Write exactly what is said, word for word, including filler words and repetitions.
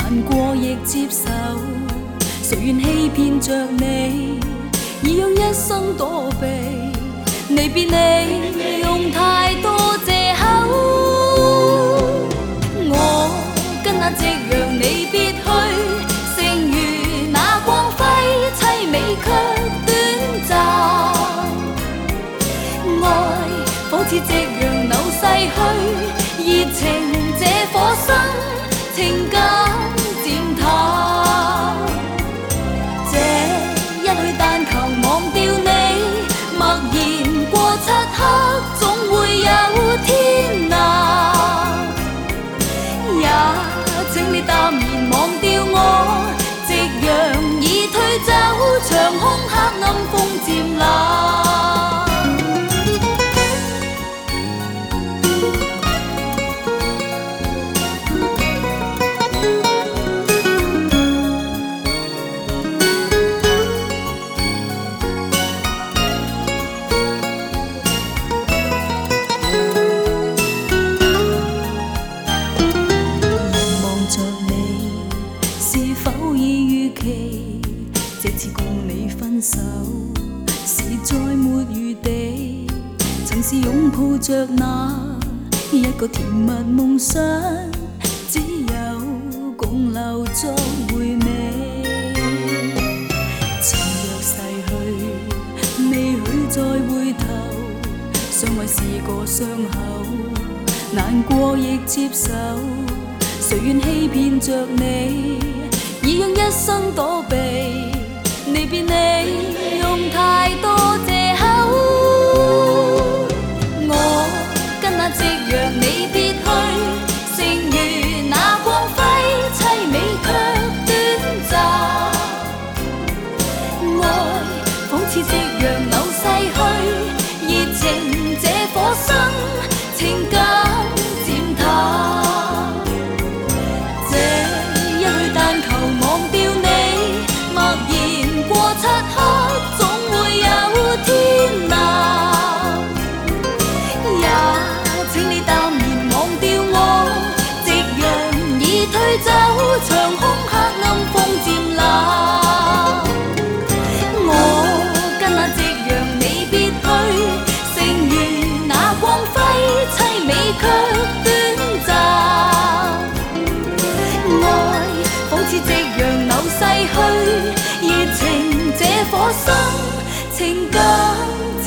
难过亦接受。谁愿欺骗着你，已有一生躲避。离别你用太多借口，我跟那夕阳你别去，剩余那光辉凄美却短暂。爱仿似夕阳流逝去，热情这顆心，情感漸淡。這一去但求忘掉你，默然過漆黑，總會有天藍。也請你淡然忘掉我，夕陽已退走，長空黑暗風漸冷。這次共你分手，是再沒餘地。曾是擁抱着那一個甜蜜夢想，只有共留作回味。情若逝去，未許再回頭，相愛是個傷口，難過亦接受。誰願欺騙着你，已讓一生躲避。離別你用太多借口，我跟那夕陽你別去，剩餘那光輝凄美卻短暫。愛仿似夕陽流逝去，熱情這顆心，情感漸淡。這一去但求忘掉你，默然過漆黑，總會有天藍。也請你淡然忘掉我，夕陽已退走，長空黑暗風漸冷。我跟那夕陽你別去，剩餘那光輝凄美卻短暫。愛仿似夕陽流逝去，熱情這顆心，情感